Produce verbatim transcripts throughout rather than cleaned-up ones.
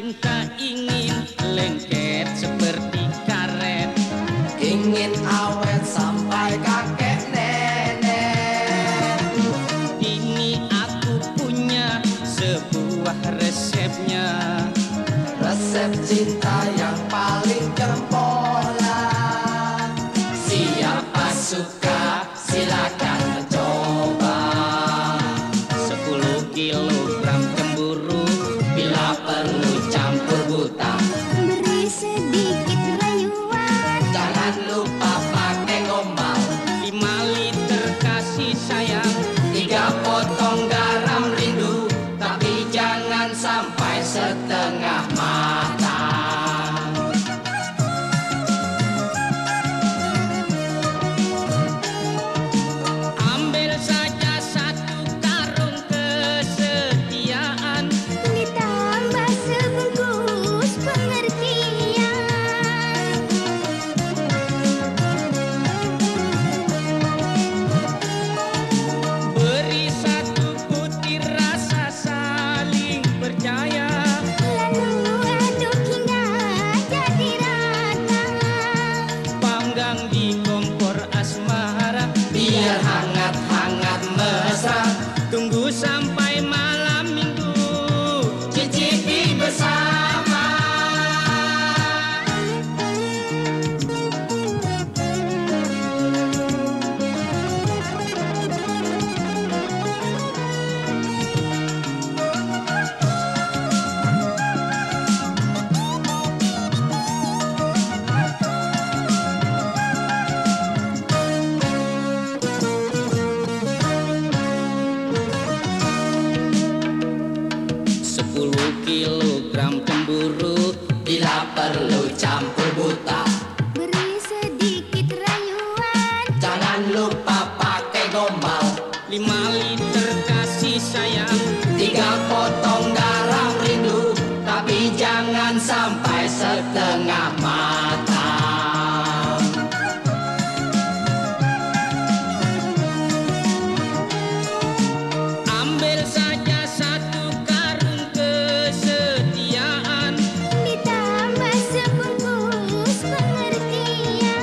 cinta ingin lengket seperti karet, ingin awet sampai kakek nenek. Ini aku punya sebuah resepnya, resep cinta yang paling jempolan. Siapa suka silakan mencoba. Sepuluh kilogram cemburu, Bila perlu campur buta, Beri sedikit rayuan, jangan lupa pakai gombal. lima liter kasih sayang, Tiga potong garam rindu, tapi jangan sampai setengah matang. ambil saja satu karung kesetiaan, ditambah sebungkus pengertian. beri satu butir rasa saling percaya, Lalu aduk hingga jadi rata. panggang di kompor asmara, Biar hangat-hangat mesra, tunggu sampai malam minggu. cicipi bersama. Sepuluh kilogram cemburu, Bila perlu campur buta, Beri sedikit rayuan, jangan lupa pakai gombal. lima liter kasih sayang, Tiga potong garam rindu, tapi jangan sampai setengah matang. ambil saja satu karung kesetiaan, ditambah sebungkus pengertian.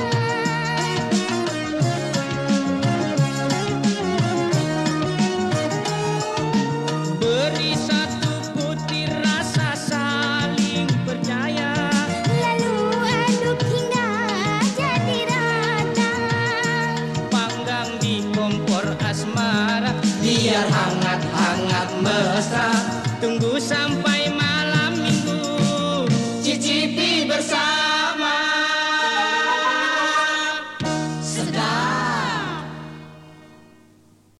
beri satu butir rasa saling percaya, Lalu aduk hingga jadi rata. panggang di kompor asmara, Biar hangat-hangat mesra, tunggu sampai